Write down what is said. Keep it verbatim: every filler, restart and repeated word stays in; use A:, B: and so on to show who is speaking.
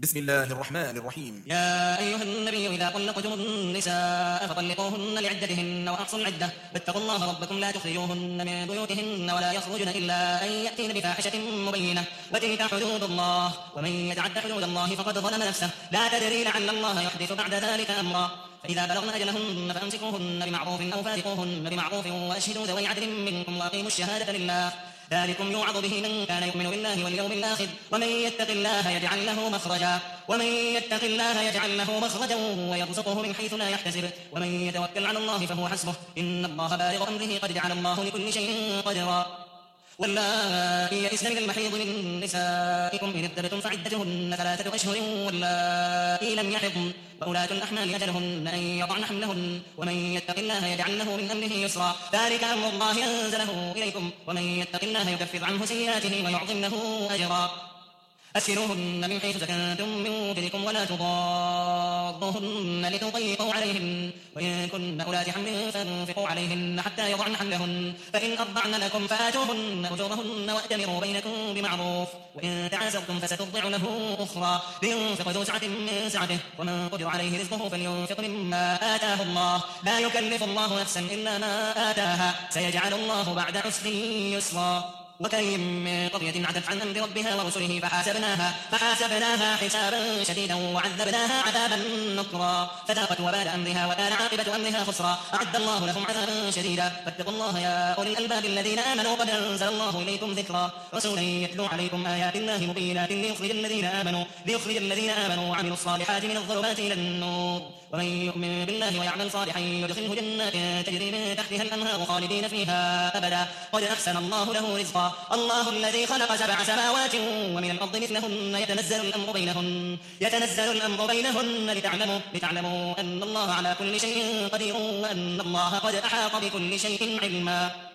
A: بسم الله الرحمن الرحيم.
B: يا أيها النبي إذا طلقتم النساء فطلقوهن لعدتهن وأحصوا العدة واتقوا الله ربكم لا تخرجوهن من بيوتهن ولا يخرجن إلا أن يأتين بفاحشة مبينة وتلك حدود الله ومن يتعد حدود الله فقد ظلم نفسه لا تدري لعل الله يحدث بعد ذلك أمرا فإذا بلغن أجلهن فأمسكوهن بمعروف أو فارقوهن بمعروف وأشهدوا ذوي عدل منكم وأقيموا الشهادة لله ذلكم يوعظ به من كان يؤمن بالله واليوم الآخر ومن يتق الله يجعل له مخرجا ومن يتق الله يجعل له مخرجا ويرزقه من حيث لا يحتسب ومن يتوكل على الله فهو حسبه إن الله بالغ أمره قد جعل الله لكل شيء قدرا واللائي يئسن من المحيض من نسائكم إن ارتبتم فعدتهن ثلاثة أشهر واللائي لم يحضن وأولاة الأحمال أجلهن أن يضعن حملهن ومن يتق الله يجعل له من أمره يسرا ذلك أمر الله أنزله إليكم ومن يتق الله يكفر عنه سيئاته ويعظم له أجرا أسروهن من حيث سكنتم من وجدكم ولا تضاروهن لتضيقوا عليهن وإن كن أولات حمل فانفقوا عليهن حتى يضعن حملهن فإن أرضعن لكم فآتوهن أجورهن وأتمروا بينكم بمعروف وإن تعاسرتم فسترضع له أخرى لينفق ذو سعة من سعته ومن قدر عليه رزقه فلينفق مما آتاه الله لا يكلف الله نفسا إلا ما آتاها سيجعل الله بعد عسر يسرا وكأين من قرية عتت عن أمر ربها ورسله فحاسبناها, فحاسبناها حسابا شديدا وعذبناها عذابا نكرا فذاقت وبال أمرها وكان عاقبة أمرها خسرا أعد الله لهم عذابا شديدا فاتقوا الله يا أولي الألباب الذين آمنوا قد أنزل الله إليكم ذكرا رسولا يتلو عليكم آيات الله مبينات ليخرج الذين آمنوا, ليخرج الذين آمنوا وعملوا الصالحات من الظلمات إلى النور ومن يؤمن بالله ويعمل صالحا يدخله جنات تجري من تحتها الأنهار خالدين فيها أبدا قد أحسن الله له رزقا الله الذي خلق سبع سماوات ومن الأرض مثلهن يتنزل الأمر بينهن يتنزل الأمر بينهن لتعلموا, لتعلموا أن الله على كل شيء قدير وأن الله قد أحاط بكل شيء علما